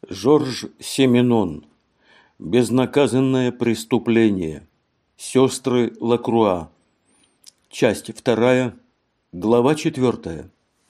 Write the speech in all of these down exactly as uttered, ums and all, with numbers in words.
Жорж Семенон. Безнаказанное преступление. Сестры Лакруа. Часть вторая. Глава четвертая.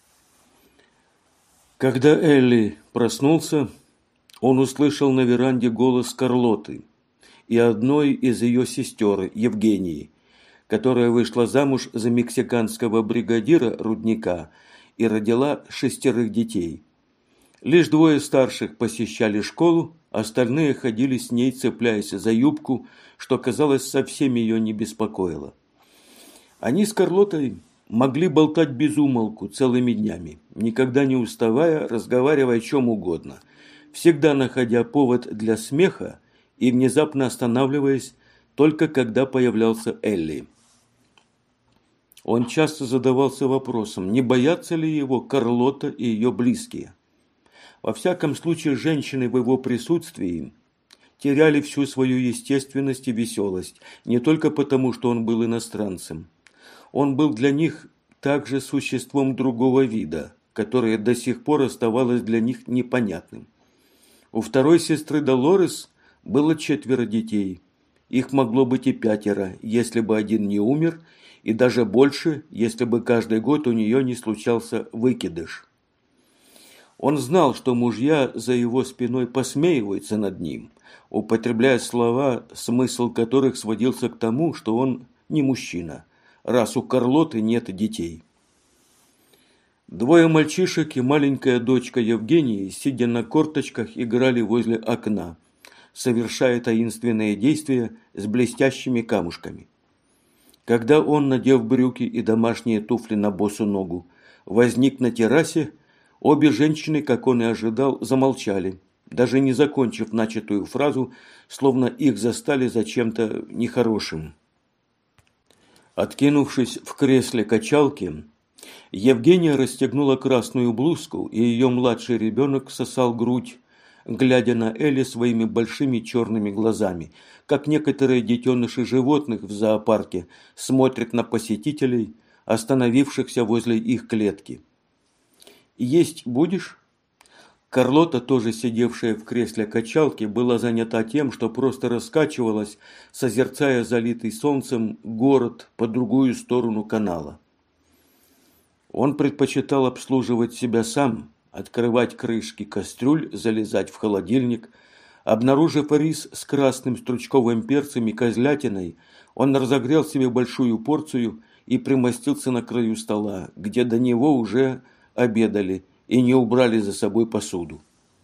Когда Элли проснулся, он услышал на веранде голос Карлоты и одной из ее сестер, Евгении, которая вышла замуж за мексиканского бригадира рудника и родила шестерых детей. Лишь двое старших посещали школу, остальные ходили с ней, цепляясь за юбку, что, казалось, совсем ее не беспокоило. Они с Карлотой могли болтать без умолку целыми днями, никогда не уставая, разговаривая о чем угодно, всегда находя повод для смеха и внезапно останавливаясь, только когда появлялся Элли. Он часто задавался вопросом, не боятся ли его Карлота и ее близкие. Во всяком случае, женщины в его присутствии теряли всю свою естественность и веселость, не только потому, что он был иностранцем. Он был для них также существом другого вида, которое до сих пор оставалось для них непонятным. У второй сестры Долорес было четверо детей. Их могло быть и пятеро, если бы один не умер, и даже больше, если бы каждый год у нее не случался выкидыш. Он знал, что мужья за его спиной посмеиваются над ним, употребляя слова, смысл которых сводился к тому, что он не мужчина, раз у Карлоты нет детей. Двое мальчишек и маленькая дочка Евгении, сидя на корточках, играли возле окна, совершая таинственные действия с блестящими камушками. Когда он, надев брюки и домашние туфли на босу ногу, возник на террасе, обе женщины, как он и ожидал, замолчали, даже не закончив начатую фразу, словно их застали за чем-то нехорошим. Откинувшись в кресле качалки, Евгения расстегнула красную блузку, и ее младший ребенок сосал грудь, глядя на Элли своими большими черными глазами, как некоторые детеныши животных в зоопарке смотрят на посетителей, остановившихся возле их клетки. «Есть будешь?» Карлота, тоже сидевшая в кресле качалки, была занята тем, что просто раскачивалась, созерцая залитый солнцем город по другую сторону канала. Он предпочитал обслуживать себя сам, открывать крышки кастрюль, залезать в холодильник. Обнаружив рис с красным стручковым перцем и козлятиной, он разогрел себе большую порцию и примостился на краю стола, где до него уже обедали и не убрали за собой посуду.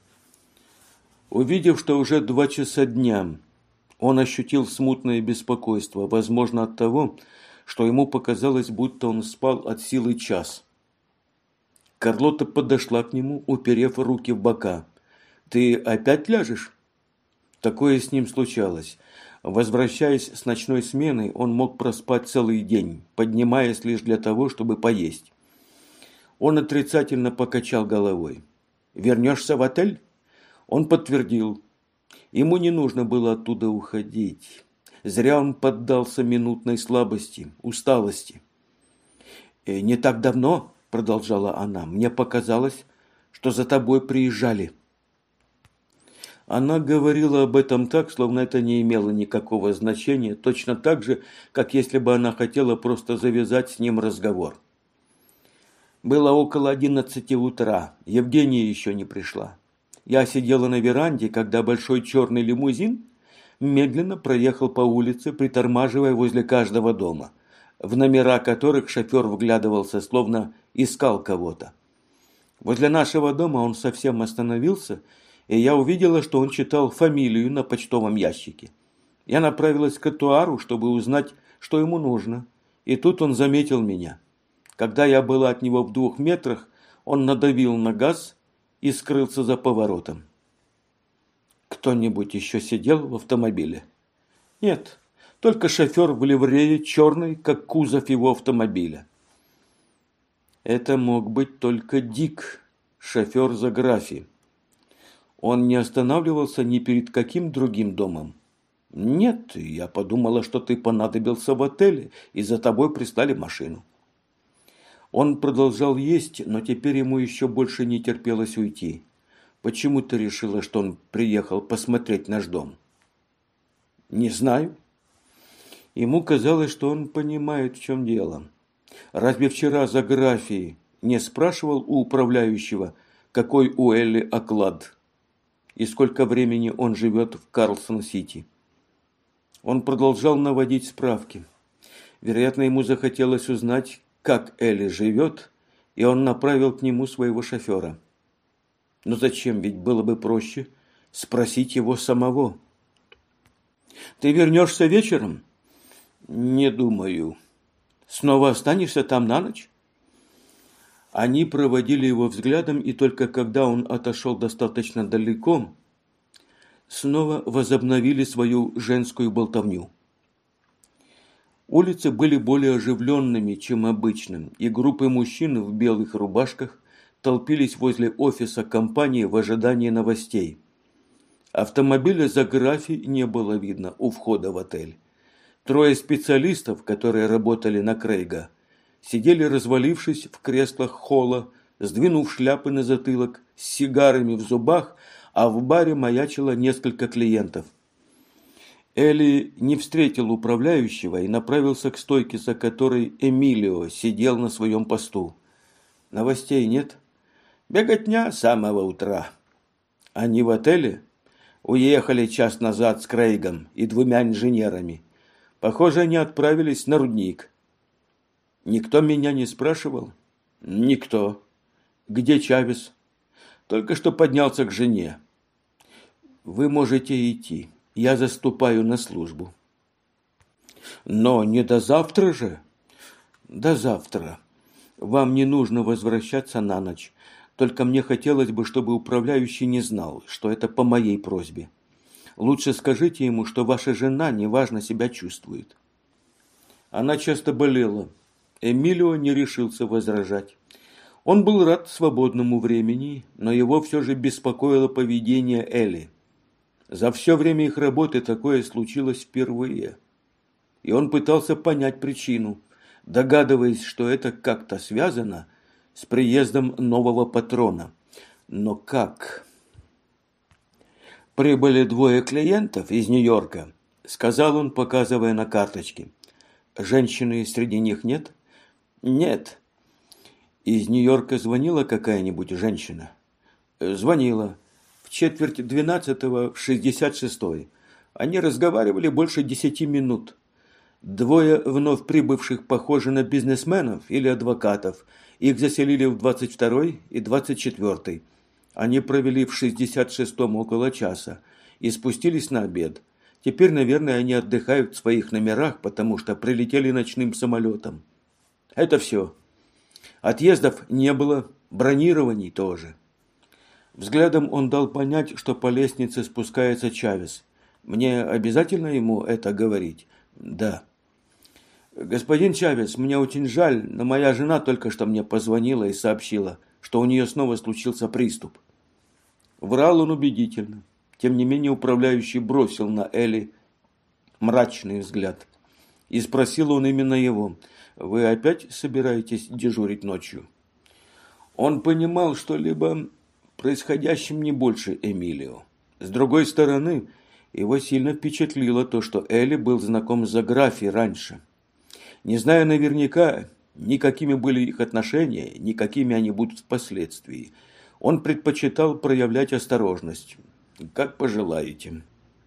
Увидев, что уже два часа дня, он ощутил смутное беспокойство, возможно, от того, что ему показалось, будто он спал от силы час. Карлота подошла к нему, уперев руки в бока. «Ты опять ляжешь?» Такое с ним случалось. Возвращаясь с ночной смены, он мог проспать целый день, поднимаясь лишь для того, чтобы поесть. Он отрицательно покачал головой. «Вернешься в отель?» Он подтвердил. Ему не нужно было оттуда уходить. Зря он поддался минутной слабости, усталости. «Не так давно, — продолжала она, — мне показалось, что за тобой приезжали». Она говорила об этом так, словно это не имело никакого значения, точно так же, как если бы она хотела просто завязать с ним разговор. Было около одиннадцати утра, Евгения еще не пришла. Я сидела на веранде, когда большой черный лимузин медленно проехал по улице, притормаживая возле каждого дома, в номера которых шофер вглядывался, словно искал кого-то. Возле нашего дома он совсем остановился, и я увидела, что он читал фамилию на почтовом ящике. Я направилась к тротуару, чтобы узнать, что ему нужно, и тут он заметил меня. Когда я была от него в двух метрах, он надавил на газ и скрылся за поворотом. Кто-нибудь еще сидел в автомобиле? Нет, только шофер в ливрее, черный, как кузов его автомобиля. Это мог быть только Дик, шофер Заграфи. Он не останавливался ни перед каким другим домом. Нет, я подумала, что ты понадобился в отеле, и за тобой прислали машину. Он продолжал есть, но теперь ему еще больше не терпелось уйти. Почему ты решила, что он приехал посмотреть наш дом? Не знаю. Ему казалось, что он понимает, в чем дело. Разве вчера за графией не спрашивал у управляющего, какой у Элли оклад и сколько времени он живет в Карлсон-Сити? Он продолжал наводить справки. Вероятно, ему захотелось узнать, как Элли живет, и он направил к нему своего шофера. Но зачем, ведь было бы проще спросить его самого. «Ты вернешься вечером?» «Не думаю». «Снова останешься там на ночь?» Они проводили его взглядом, и только когда он отошел достаточно далеко, снова возобновили свою женскую болтовню. Улицы были более оживленными, чем обычно, и группы мужчин в белых рубашках толпились возле офиса компании в ожидании новостей. Автомобиля за графи не было видно у входа в отель. Трое специалистов, которые работали на Крейга, сидели, развалившись в креслах холла, сдвинув шляпы на затылок, с сигарами в зубах, а в баре маячило несколько клиентов. Элли не встретил управляющего и направился к стойке, за которой Эмилио сидел на своем посту. «Новостей нет?» «Беготня с самого утра». «Они в отеле?» «Уехали час назад с Крейгом и двумя инженерами. Похоже, они отправились на рудник». «Никто меня не спрашивал?» «Никто». «Где Чавес?» «Только что поднялся к жене». «Вы можете идти. Я заступаю на службу». «Но не до завтра же?» «До завтра. Вам не нужно возвращаться на ночь. Только мне хотелось бы, чтобы управляющий не знал, что это по моей просьбе. Лучше скажите ему, что ваша жена неважно себя чувствует». Она часто болела. Эмилио не решился возражать. Он был рад свободному времени, но его все же беспокоило поведение Элли. За все время их работы такое случилось впервые. И он пытался понять причину, догадываясь, что это как-то связано с приездом нового патрона. Но как? «Прибыли двое клиентов из Нью-Йорка», — сказал он, показывая на карточке. «Женщины среди них нет?» «Нет». «Из Нью-Йорка звонила какая-нибудь женщина?» «Звонила. В четверть двенадцатого в шестьдесят шестой. Они разговаривали больше десяти минут. Двое вновь прибывших похожи на бизнесменов или адвокатов. Их заселили в двадцать второй и двадцать четвёртый. Они провели в шестьдесят шестом около часа и спустились на обед. Теперь, наверное, они отдыхают в своих номерах, потому что прилетели ночным самолетом. Это все. Отъездов не было, бронирований тоже». Взглядом он дал понять, что по лестнице спускается Чавес. «Мне обязательно ему это говорить?» «Да». «Господин Чавес, мне очень жаль, но моя жена только что мне позвонила и сообщила, что у нее снова случился приступ». Врал он убедительно. Тем не менее управляющий бросил на Элли мрачный взгляд. И спросил он именно его: «Вы опять собираетесь дежурить ночью?» Он понимал, что либо происходящим не больше Эмилио. С другой стороны, его сильно впечатлило то, что Элли был знаком с Заграфи раньше. Не зная наверняка, ни какими были их отношения, ни какими они будут впоследствии, он предпочитал проявлять осторожность. «Как пожелаете».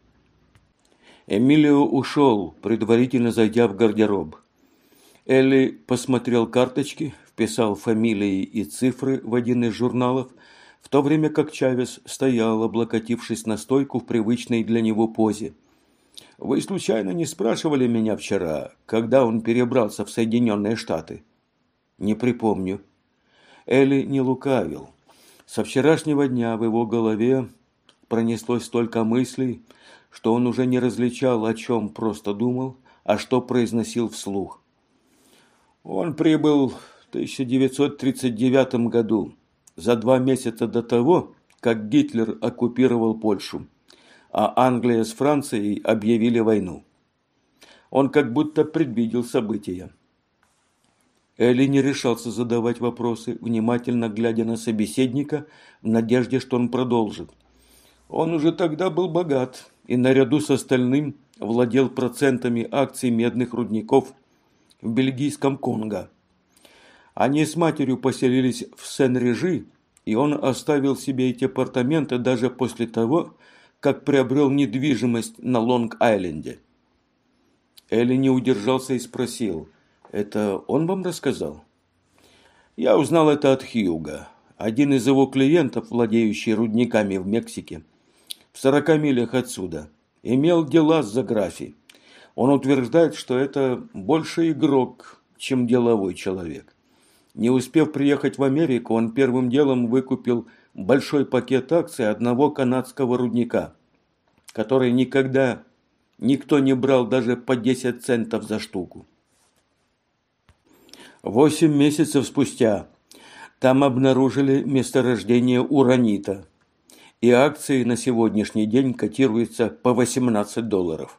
Эмилио ушел, предварительно зайдя в гардероб. Элли посмотрел карточки, вписал фамилии и цифры в один из журналов, в то время как Чавес стоял, облокотившись на стойку в привычной для него позе. «Вы случайно не спрашивали меня вчера, когда он перебрался в Соединенные Штаты?» «Не припомню». Элли не лукавил. Со вчерашнего дня в его голове пронеслось столько мыслей, что он уже не различал, о чем просто думал, а что произносил вслух. Он прибыл в тысяча девятьсот тридцать девятом году, за два месяца до того, как Гитлер оккупировал Польшу, а Англия с Францией объявили войну. Он как будто предвидел события. Элли не решался задавать вопросы, внимательно глядя на собеседника, в надежде, что он продолжит. Он уже тогда был богат и наряду с остальным владел процентами акций медных рудников в бельгийском Конго. Они с матерью поселились в Сен-Режи, и он оставил себе эти апартаменты даже после того, как приобрел недвижимость на Лонг-Айленде. Элли не удержался и спросил: «Это он вам рассказал?» «Я узнал это от Хьюга, один из его клиентов, владеющий рудниками в Мексике, в сорока милях отсюда, имел дела с Заграфи. Он утверждает, что это больше игрок, чем деловой человек. Не успев приехать в Америку, он первым делом выкупил большой пакет акций одного канадского рудника, который никогда никто не брал даже по десять центов за штуку. Восемь месяцев спустя там обнаружили месторождение уранита, и акции на сегодняшний день котируются по восемнадцать долларов.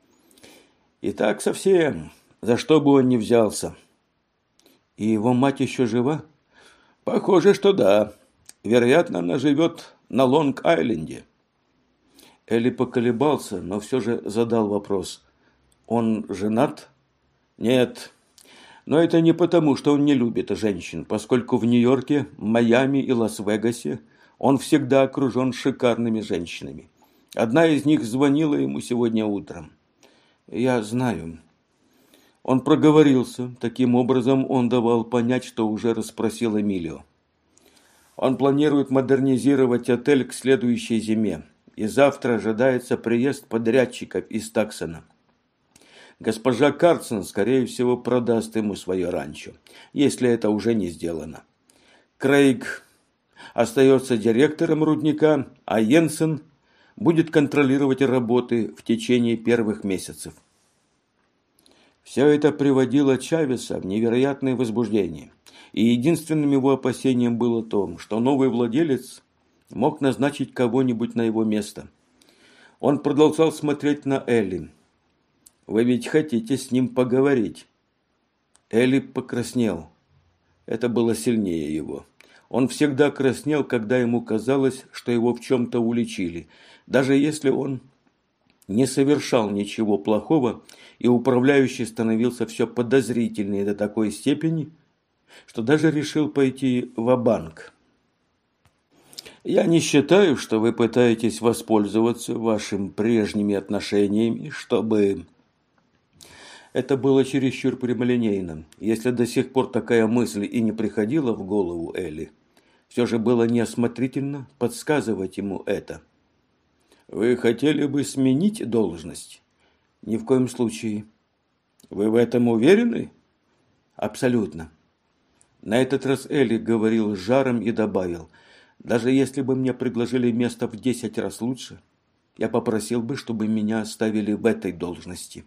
И так совсем, за что бы он ни взялся. И его мать еще жива? Похоже, что да. Вероятно, она живет на Лонг-Айленде. Элли поколебался, но все же задал вопрос. Он женат? Нет. Но это не потому, что он не любит женщин, поскольку в Нью-Йорке, Майами и Лас-Вегасе он всегда окружен шикарными женщинами. Одна из них звонила ему сегодня утром. Я знаю. Он проговорился. Таким образом, он давал понять, что уже расспросил Эмилио. Он планирует модернизировать отель к следующей зиме, и завтра ожидается приезд подрядчиков из Таксона. Госпожа Карсон, скорее всего, продаст ему свое ранчо, если это уже не сделано. Крейг остается директором рудника, а Йенсен будет контролировать работы в течение первых месяцев. Все это приводило Чавеса в невероятное возбуждение, и единственным его опасением было то, что новый владелец мог назначить кого-нибудь на его место. Он продолжал смотреть на Элли. «Вы ведь хотите с ним поговорить?» Элли покраснел. Это было сильнее его. Он всегда краснел, когда ему казалось, что его в чем-то уличили, даже если он не совершал ничего плохого, и управляющий становился все подозрительнее до такой степени, что даже решил пойти ва-банк. «Я не считаю, что вы пытаетесь воспользоваться вашими прежними отношениями, чтобы...» Это было чересчур прямолинейно. Если до сих пор такая мысль и не приходила в голову Элли, все же было неосмотрительно подсказывать ему это. «Вы хотели бы сменить должность?» «Ни в коем случае». «Вы в этом уверены?» «Абсолютно». На этот раз Элли говорил с жаром и добавил: «Даже если бы мне предложили место в десять раз лучше, я попросил бы, чтобы меня оставили в этой должности».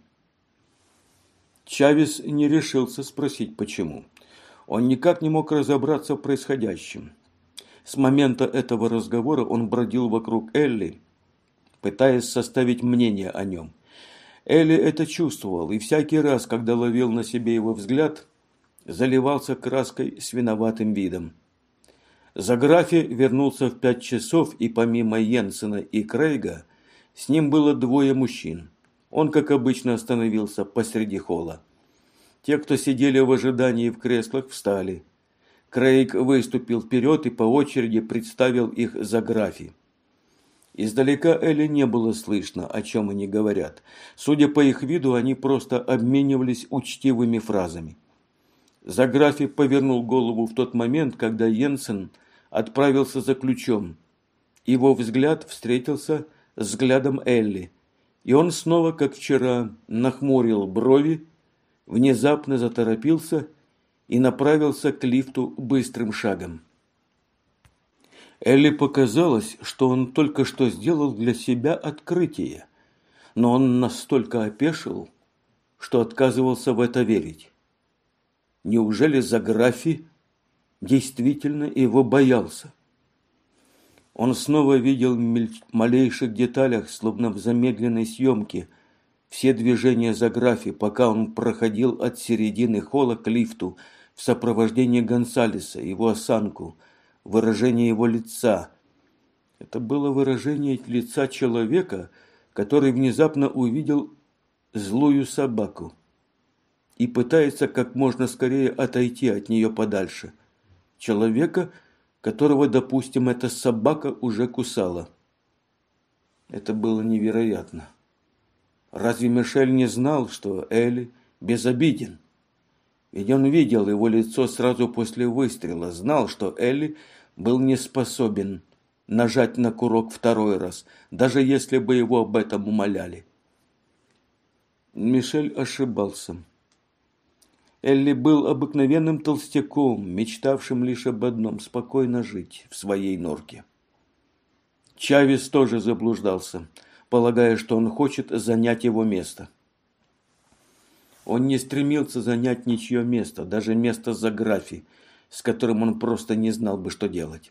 Чавес не решился спросить, почему. Он никак не мог разобраться в происходящем. С момента этого разговора он бродил вокруг Элли, пытаясь составить мнение о нем. Элли это чувствовал, и всякий раз, когда ловил на себе его взгляд, заливался краской с виноватым видом. Заграфи вернулся в пять часов, и помимо Йенсена и Крейга, с ним было двое мужчин. Он, как обычно, остановился посреди холла. Те, кто сидели в ожидании в креслах, встали. Крейг выступил вперед и по очереди представил их Заграфи. Издалека Элли не было слышно, о чем они говорят. Судя по их виду, они просто обменивались учтивыми фразами. Заграфи повернул голову в тот момент, когда Йенсен отправился за ключом. Его взгляд встретился с взглядом Элли, и он снова, как вчера, нахмурил брови, внезапно заторопился и направился к лифту быстрым шагом. Элли показалось, что он только что сделал для себя открытие, но он настолько опешил, что отказывался в это верить. Неужели Заграфи действительно его боялся? Он снова видел в малейших деталях, словно в замедленной съемке, все движения Заграфи, пока он проходил от середины холла к лифту, в сопровождении Гонсалеса, его осанку, выражение его лица. Это было выражение лица человека, который внезапно увидел злую собаку и пытается как можно скорее отойти от нее подальше. Человека, которого, допустим, эта собака уже кусала. Это было невероятно. Разве Мишель не знал, что Эли безобиден? Ведь он видел его лицо сразу после выстрела, знал, что Эли был не способен нажать на курок второй раз, даже если бы его об этом умоляли. Мишель ошибался. Элли был обыкновенным толстяком, мечтавшим лишь об одном – спокойно жить в своей норке. Чавес тоже заблуждался, полагая, что он хочет занять его место. Он не стремился занять ничье место, даже место Заграфи, с которым он просто не знал бы, что делать.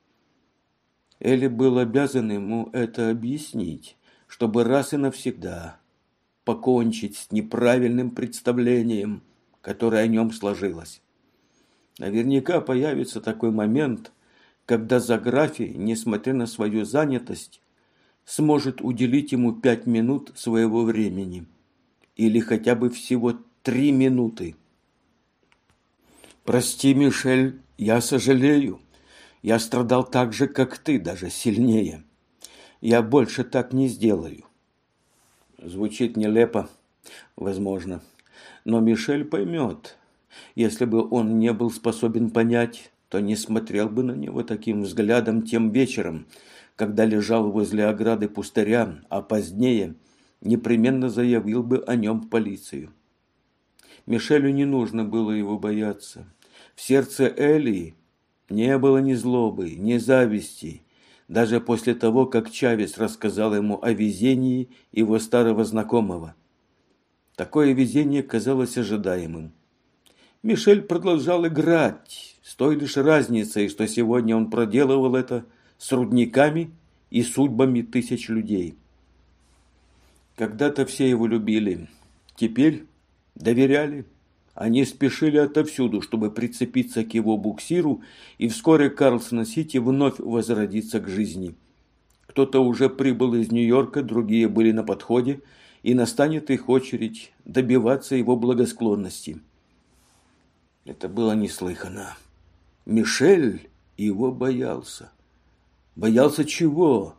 Элли был обязан ему это объяснить, чтобы раз и навсегда покончить с неправильным представлением, которое о нем сложилось. Наверняка появится такой момент, когда Заграфи, несмотря на свою занятость, сможет уделить ему пять минут своего времени. Или хотя бы всего три минуты. «Прости, Мишель, я сожалею. Я страдал так же, как ты, даже сильнее. Я больше так не сделаю». Звучит нелепо, возможно. Но Мишель поймет. Если бы он не был способен понять, то не смотрел бы на него таким взглядом тем вечером, когда лежал возле ограды пустыря, а позднее непременно заявил бы о нем в полицию. Мишелю не нужно было его бояться. В сердце Элии не было ни злобы, ни зависти, даже после того, как Чавес рассказал ему о везении его старого знакомого. Такое везение казалось ожидаемым. Мишель продолжал играть, с той лишь разницей, что сегодня он проделывал это с рудниками и судьбами тысяч людей. Когда-то все его любили, теперь доверяли. Они спешили отовсюду, чтобы прицепиться к его буксиру, и вскоре Карлсон-Сити вновь возродится к жизни. Кто-то уже прибыл из Нью-Йорка, другие были на подходе, и настанет их очередь добиваться его благосклонности. Это было неслыханно. Мишель его боялся. Боялся чего?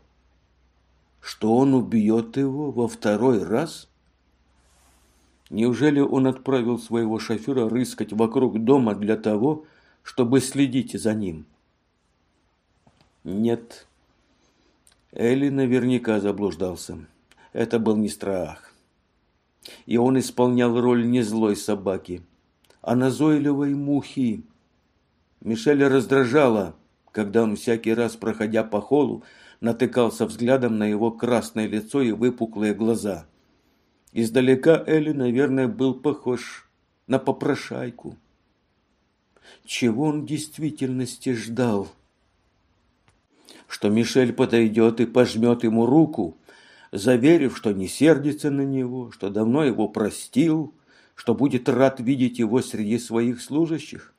Что он убьет его во второй раз? Неужели он отправил своего шофера рыскать вокруг дома для того, чтобы следить за ним? Нет. Элли наверняка заблуждался. Это был не страх. И он исполнял роль не злой собаки, а назойливой мухи. Мишеля раздражало, когда он всякий раз, проходя по холлу, натыкался взглядом на его красное лицо и выпуклые глаза. Издалека Элли, наверное, был похож на попрошайку. Чего он в действительности ждал? Что Мишель подойдет и пожмет ему руку, заверив, что не сердится на него, что давно его простил, что будет рад видеть его среди своих служащих?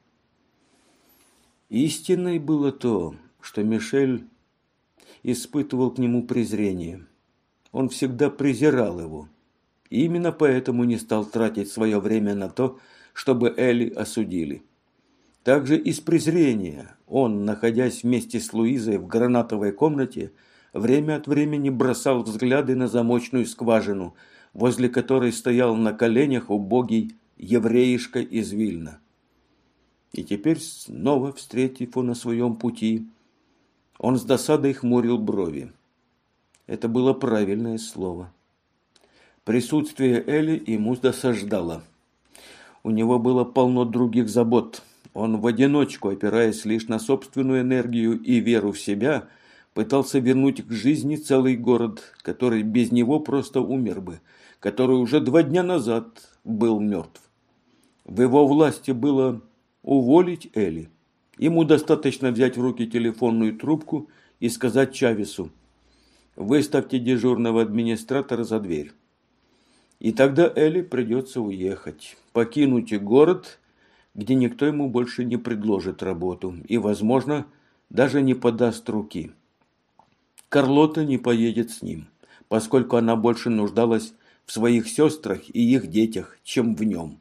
Истиной было то, что Мишель испытывал к нему презрение. Он всегда презирал его. И именно поэтому не стал тратить свое время на то, чтобы Элли осудили. Также из презрения он, находясь вместе с Луизой в гранатовой комнате, время от времени бросал взгляды на замочную скважину, возле которой стоял на коленях убогий евреишка из Вильна. И теперь, снова встретив его на своем пути, он с досадой хмурил брови. Это было правильное слово. Присутствие Элли ему досаждало. У него было полно других забот. Он в одиночку, опираясь лишь на собственную энергию и веру в себя, пытался вернуть к жизни целый город, который без него просто умер бы, который уже два дня назад был мертв. В его власти было уволить Элли. Ему достаточно взять в руки телефонную трубку и сказать Чавесу: «Выставьте дежурного администратора за дверь». И тогда Элли придется уехать, покинуть город, где никто ему больше не предложит работу и, возможно, даже не подаст руки. Карлота не поедет с ним, поскольку она больше нуждалась в своих сестрах и их детях, чем в нем.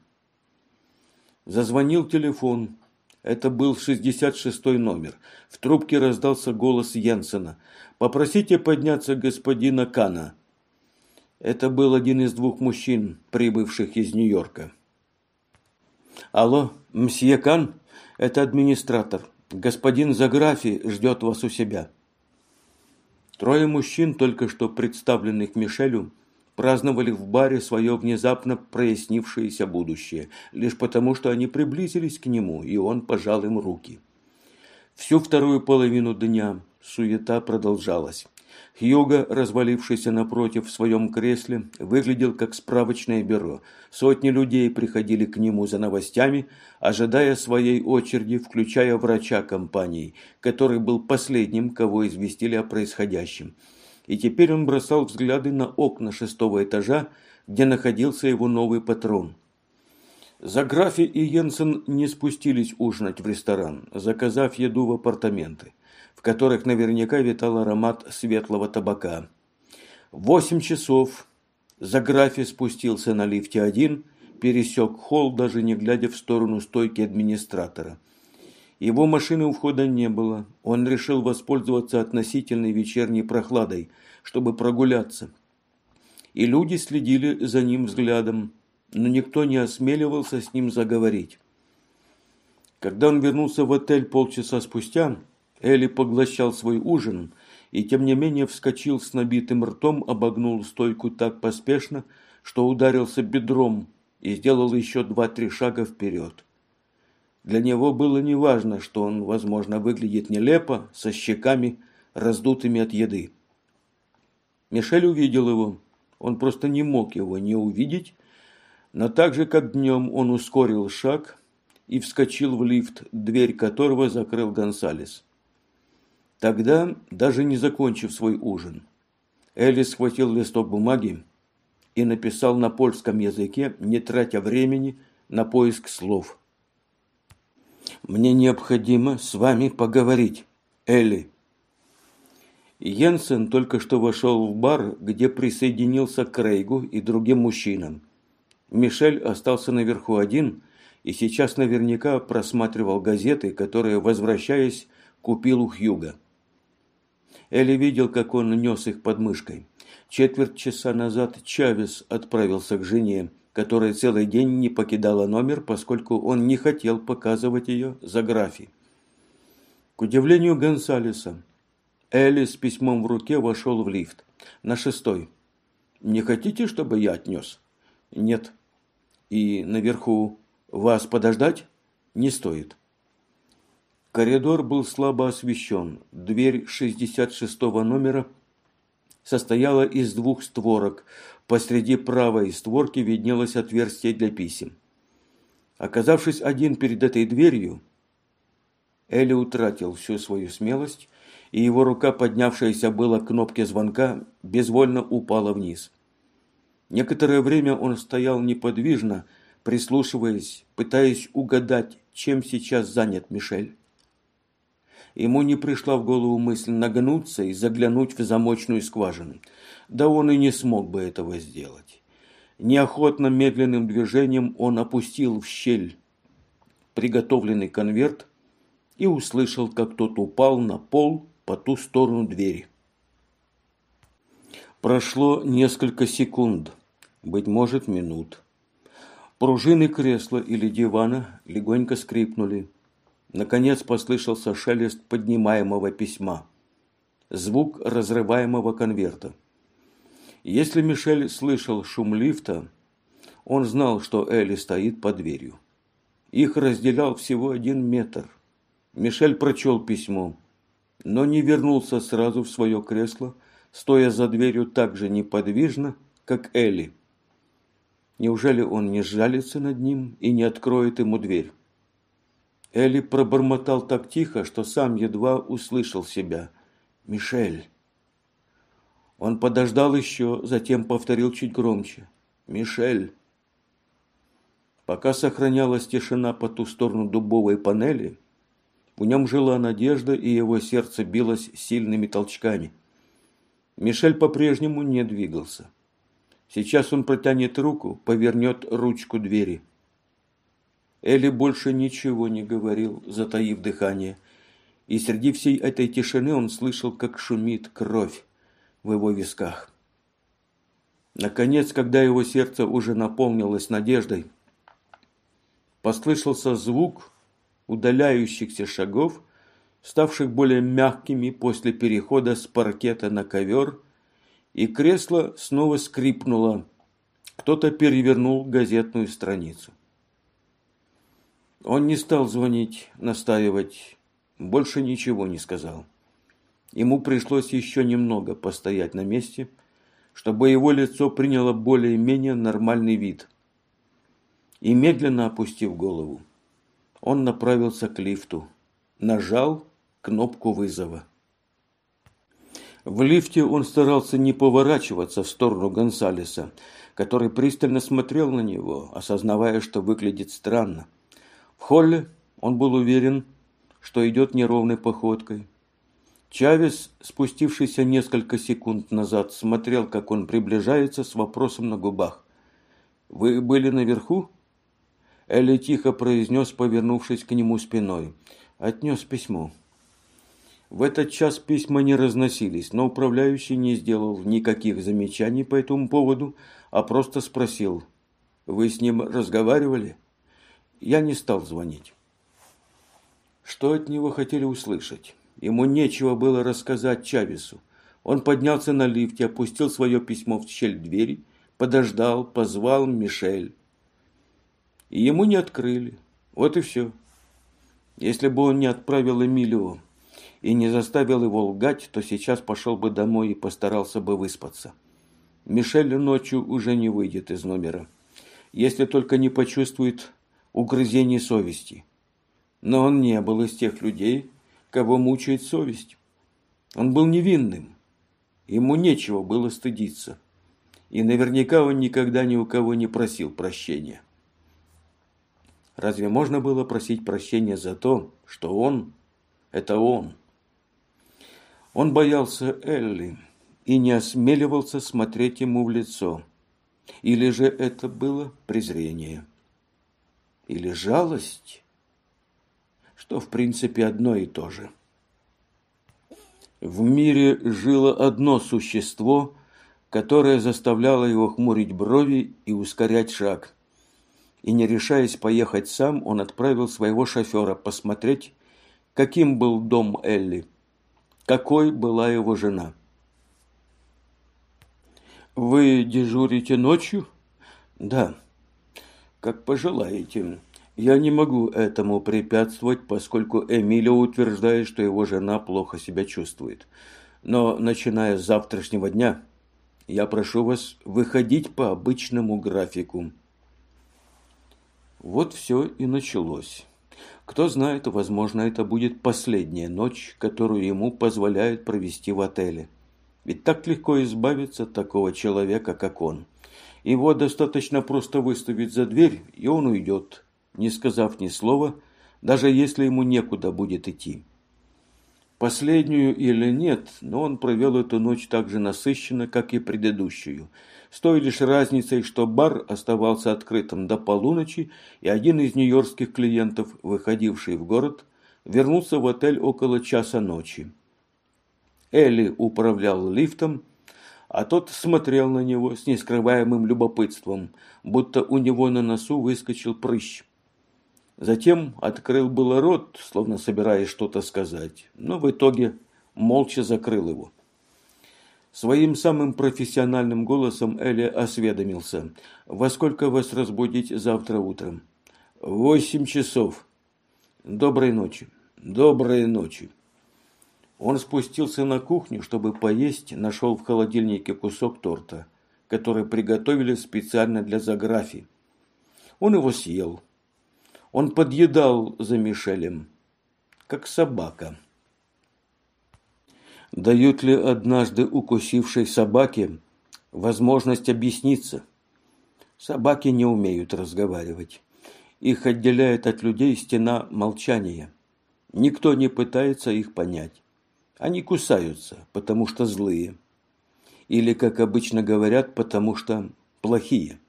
Зазвонил телефон. Это был шестьдесят шестой номер. В трубке раздался голос Йенсена. «Попросите подняться господина Кана». Это был один из двух мужчин, прибывших из Нью-Йорка. «Алло, мсье Кан, это администратор. Господин Заграфи ждет вас у себя». Трое мужчин, только что представленных Мишелю, праздновали в баре свое внезапно прояснившееся будущее, лишь потому, что они приблизились к нему, и он пожал им руки. Всю вторую половину дня суета продолжалась. Хьюго, развалившийся напротив в своем кресле, выглядел как справочное бюро. Сотни людей приходили к нему за новостями, ожидая своей очереди, включая врача компании, который был последним, кого известили о происходящем. И теперь он бросал взгляды на окна шестого этажа, где находился его новый патрон. Заграфи и Йенсен не спустились ужинать в ресторан, заказав еду в апартаменты, в которых наверняка витал аромат светлого табака. В восемь часов Заграфи спустился на лифте один, пересек холл, даже не глядя в сторону стойки администратора. Его машины у входа не было. Он решил воспользоваться относительной вечерней прохладой, чтобы прогуляться. И люди следили за ним взглядом, но никто не осмеливался с ним заговорить. Когда он вернулся в отель полчаса спустя, Элли поглощал свой ужин и, тем не менее, вскочил с набитым ртом, обогнул стойку так поспешно, что ударился бедром и сделал еще два-три шага вперед. Для него было неважно, что он, возможно, выглядит нелепо, со щеками, раздутыми от еды. Мишель увидел его. Он просто не мог его не увидеть, но так же, как днем, он ускорил шаг и вскочил в лифт, дверь которого закрыл Гонсалес. Тогда, даже не закончив свой ужин, Элли схватил листок бумаги и написал на польском языке, не тратя времени на поиск слов. «Мне необходимо с вами поговорить, Элли». Йенсен только что вошел в бар, где присоединился к Крейгу и другим мужчинам. Мишель остался наверху один и сейчас наверняка просматривал газеты, которые, возвращаясь, купил у Хьюго. Элли видел, как он нес их под мышкой. Четверть часа назад Чавес отправился к жене, которая целый день не покидала номер, поскольку он не хотел показывать ее Заграфи. К удивлению Гонсалеса, Элли с письмом в руке вошел в лифт. На шестой. «Не хотите, чтобы я отнес?» «Нет». «И наверху вас подождать?» «Не стоит». Коридор был слабо освещен. Дверь шестьдесят шестого номера состояла из двух створок. Посреди правой створки виднелось отверстие для писем. Оказавшись один перед этой дверью, Элли утратил всю свою смелость, и его рука, поднявшаяся было к кнопке звонка, безвольно упала вниз. Некоторое время он стоял неподвижно, прислушиваясь, пытаясь угадать, чем сейчас занят Мишель. Ему не пришла в голову мысль нагнуться и заглянуть в замочную скважину. Да он и не смог бы этого сделать. Неохотно медленным движением он опустил в щель приготовленный конверт и услышал, как тот упал на пол по ту сторону двери. Прошло несколько секунд, быть может, минут. Пружины кресла или дивана легонько скрипнули. Наконец послышался шелест поднимаемого письма, звук разрываемого конверта. Если Мишель слышал шум лифта, он знал, что Элли стоит под дверью. Их разделял всего один метр. Мишель прочел письмо, но не вернулся сразу в свое кресло, стоя за дверью так же неподвижно, как Элли. Неужели он не сжалится над ним и не откроет ему дверь? Элли пробормотал так тихо, что сам едва услышал себя. «Мишель». Он подождал еще, затем повторил чуть громче. «Мишель». Пока сохранялась тишина по ту сторону дубовой панели, в нем жила надежда, и его сердце билось сильными толчками. Мишель по-прежнему не двигался. Сейчас он протянет руку, повернет ручку двери. Элли больше ничего не говорил, затаив дыхание, и среди всей этой тишины он слышал, как шумит кровь в его висках. Наконец, когда его сердце уже наполнилось надеждой, послышался звук удаляющихся шагов, ставших более мягкими после перехода с паркета на ковер, и кресло снова скрипнуло. Кто-то перевернул газетную страницу. Он не стал звонить, настаивать, больше ничего не сказал. Ему пришлось еще немного постоять на месте, чтобы его лицо приняло более-менее нормальный вид. И медленно опустив голову, он направился к лифту, нажал кнопку вызова. В лифте он старался не поворачиваться в сторону Гонсалеса, который пристально смотрел на него, осознавая, что выглядит странно. В холле он был уверен, что идет неровной походкой. Чавес, спустившийся несколько секунд назад, смотрел, как он приближается с вопросом на губах. «Вы были наверху?» Элли тихо произнес, повернувшись к нему спиной. «Отнес письмо». В этот час письма не разносились, но управляющий не сделал никаких замечаний по этому поводу, а просто спросил: «Вы с ним разговаривали?» Я не стал звонить. Что от него хотели услышать? Ему нечего было рассказать Чавесу. Он поднялся на лифте, опустил свое письмо в щель двери, подождал, позвал Мишель. И ему не открыли. Вот и все. Если бы он не отправил Эмилио и не заставил его лгать, то сейчас пошел бы домой и постарался бы выспаться. Мишель ночью уже не выйдет из номера, если только не почувствует угрызений совести. Но он не был из тех людей, кого мучает совесть. Он был невинным. Ему нечего было стыдиться. И наверняка он никогда ни у кого не просил прощения. Разве можно было просить прощения за то, что он – это он? Он боялся Элли и не осмеливался смотреть ему в лицо. Или же это было презрение? Или жалость? Что, в принципе, одно и то же. В мире жило одно существо, которое заставляло его хмурить брови и ускорять шаг. И, не решаясь поехать сам, он отправил своего шофера посмотреть, каким был дом Элли, какой была его жена. «Вы дежурите ночью?» «Да». «Как пожелаете. Я не могу этому препятствовать, поскольку Эмилио утверждает, что его жена плохо себя чувствует. Но, начиная с завтрашнего дня, я прошу вас выходить по обычному графику». Вот все и началось. Кто знает, возможно, это будет последняя ночь, которую ему позволяют провести в отеле. Ведь так легко избавиться от такого человека, как он. Его достаточно просто выставить за дверь, и он уйдет, не сказав ни слова, даже если ему некуда будет идти. Последнюю или нет, но он провел эту ночь так же насыщенно, как и предыдущую, с той лишь разницей, что бар оставался открытым до полуночи, и один из нью-йоркских клиентов, выходивший в город, вернулся в отель около часа ночи. Элли управлял лифтом, а тот смотрел на него с нескрываемым любопытством, будто у него на носу выскочил прыщ. Затем открыл было рот, словно собираясь что-то сказать, но в итоге молча закрыл его. Своим самым профессиональным голосом Элли осведомился: «Во сколько вас разбудить завтра утром?» «Восемь часов». «Доброй ночи». «Доброй ночи». Он спустился на кухню, чтобы поесть, нашел в холодильнике кусок торта, который приготовили специально для Заграфи. Он его съел. Он подъедал за Мишелем, как собака. Дают ли однажды укусившей собаке возможность объясниться? Собаки не умеют разговаривать. Их отделяет от людей стена молчания. Никто не пытается их понять. Они кусаются, потому что злые. Или, как обычно говорят, потому что плохие.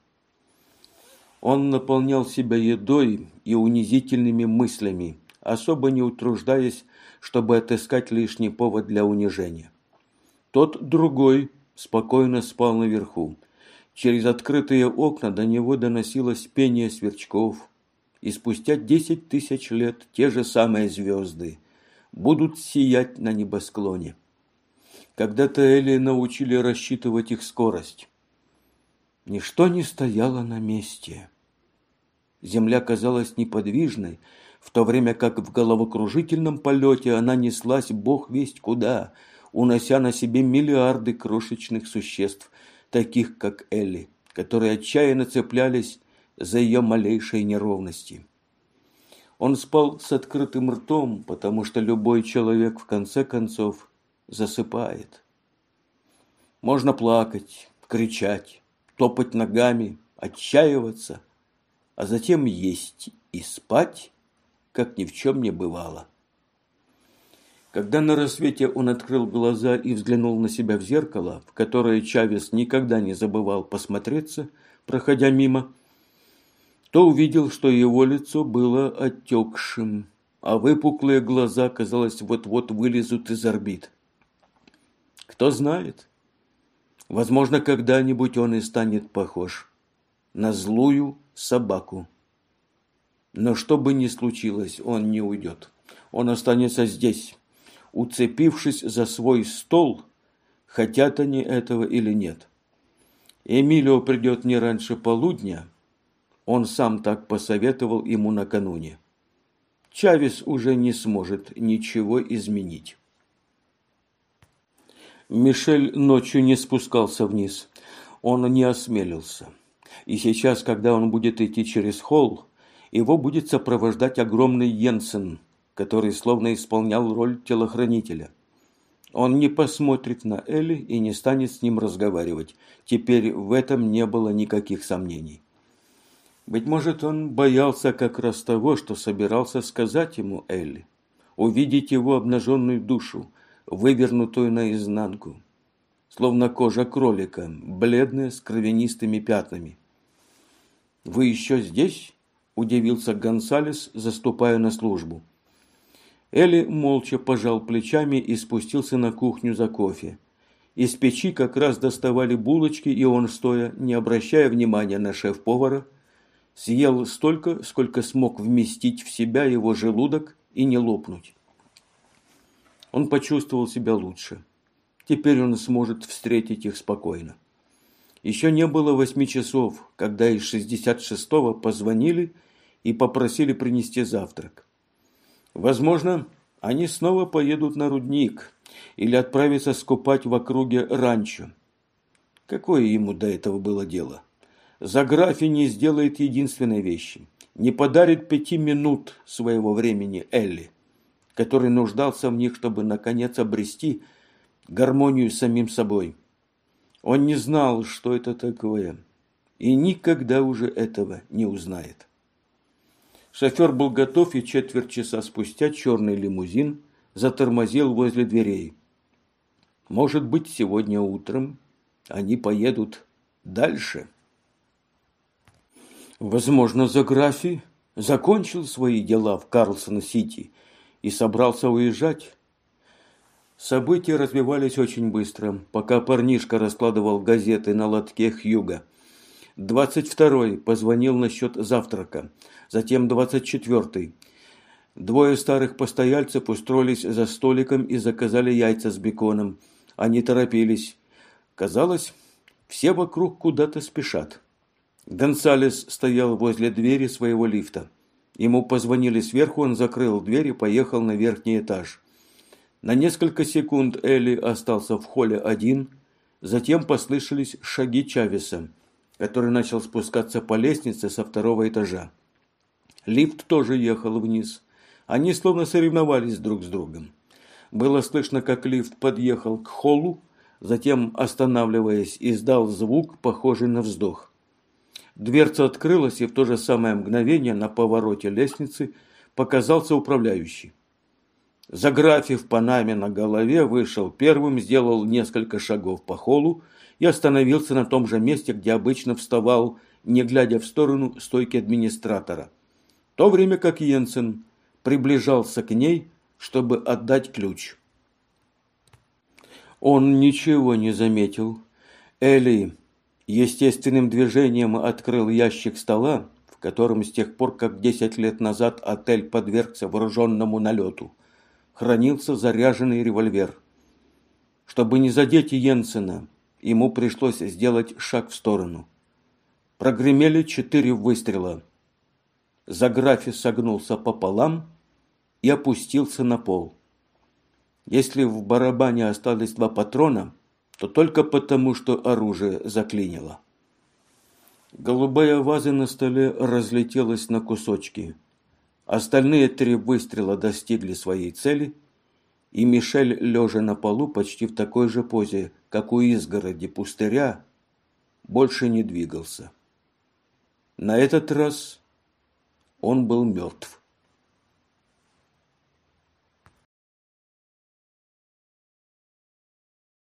Он наполнял себя едой и унизительными мыслями, особо не утруждаясь, чтобы отыскать лишний повод для унижения. Тот другой спокойно спал наверху. Через открытые окна до него доносилось пение сверчков. И спустя десять тысяч лет те же самые звезды будут сиять на небосклоне. Когда-то Элли научили рассчитывать их скорость. Ничто не стояло на месте. Земля казалась неподвижной, в то время как в головокружительном полете она неслась бог весть куда, унося на себе миллиарды крошечных существ, таких как Элли, которые отчаянно цеплялись за ее малейшие неровности. Он спал с открытым ртом, потому что любой человек в конце концов засыпает. Можно плакать, кричать, топать ногами, отчаиваться, а затем есть и спать, как ни в чем не бывало. Когда на рассвете он открыл глаза и взглянул на себя в зеркало, в которое Чавес никогда не забывал посмотреться, проходя мимо, то увидел, что его лицо было отекшим, а выпуклые глаза, казалось, вот-вот вылезут из орбит. Кто знает, возможно, когда-нибудь он и станет похож на злую собаку. Но что бы ни случилось, он не уйдет. Он останется здесь, уцепившись за свой стол, хотят они этого или нет. Эмилио придет не раньше полудня. Он сам так посоветовал ему накануне. Чавес уже не сможет ничего изменить. Мишель ночью не спускался вниз. Он не осмелился. И сейчас, когда он будет идти через холл, его будет сопровождать огромный Йенсен, который словно исполнял роль телохранителя. Он не посмотрит на Элли и не станет с ним разговаривать. Теперь в этом не было никаких сомнений. Быть может, он боялся как раз того, что собирался сказать ему Элли. Увидеть его обнаженную душу, вывернутую наизнанку. Словно кожа кролика, бледная, с кровянистыми пятнами. «Вы еще здесь?» – удивился Гонсалес, заступая на службу. Элли молча пожал плечами и спустился на кухню за кофе. Из печи как раз доставали булочки, и он, стоя, не обращая внимания на шеф-повара, съел столько, сколько смог вместить в себя его желудок и не лопнуть. Он почувствовал себя лучше. Теперь он сможет встретить их спокойно. Еще не было восьми часов, когда из шестьдесят шестого позвонили и попросили принести завтрак. Возможно, они снова поедут на рудник или отправятся скупать в округе ранчо. Какое ему до этого было дело? Заграфи не сделает единственной вещи. Не подарит пяти минут своего времени Элли, который нуждался в них, чтобы наконец обрести гармонию с самим собой. Он не знал, что это такое, и никогда уже этого не узнает. Шофер был готов, и четверть часа спустя черный лимузин затормозил возле дверей. Может быть, сегодня утром они поедут дальше. Возможно, Заграфи закончил свои дела в Карлсон-Сити и собрался уезжать. События развивались очень быстро, пока парнишка раскладывал газеты на лотке Хьюга. Двадцать второй позвонил насчет завтрака, затем двадцать четвертый. Двое старых постояльцев устроились за столиком и заказали яйца с беконом. Они торопились. Казалось, все вокруг куда-то спешат. Гонсалес стоял возле двери своего лифта. Ему позвонили сверху, он закрыл дверь и поехал на верхний этаж. На несколько секунд Элли остался в холле один, затем послышались шаги Чавеса, который начал спускаться по лестнице со второго этажа. Лифт тоже ехал вниз. Они словно соревновались друг с другом. Было слышно, как лифт подъехал к холлу, затем, останавливаясь, издал звук, похожий на вздох. Дверца открылась, и в то же самое мгновение на повороте лестницы показался управляющий. Заграфив панаме на голове, вышел первым, сделал несколько шагов по холлу и остановился на том же месте, где обычно вставал, не глядя в сторону стойки администратора, в то время как Йенсен приближался к ней, чтобы отдать ключ. Он ничего не заметил. Элли естественным движением открыл ящик стола, в котором с тех пор, как десять лет назад отель подвергся вооруженному налету, хранился заряженный револьвер. Чтобы не задеть Йенсена, ему пришлось сделать шаг в сторону. Прогремели четыре выстрела. Заграфи согнулся пополам и опустился на пол. Если в барабане остались два патрона, то только потому, что оружие заклинило. Голубая ваза на столе разлетелась на кусочки. Остальные три выстрела достигли своей цели, и Мишель, лежа на полу почти в такой же позе, как у изгороди пустыря, больше не двигался. На этот раз он был мертв.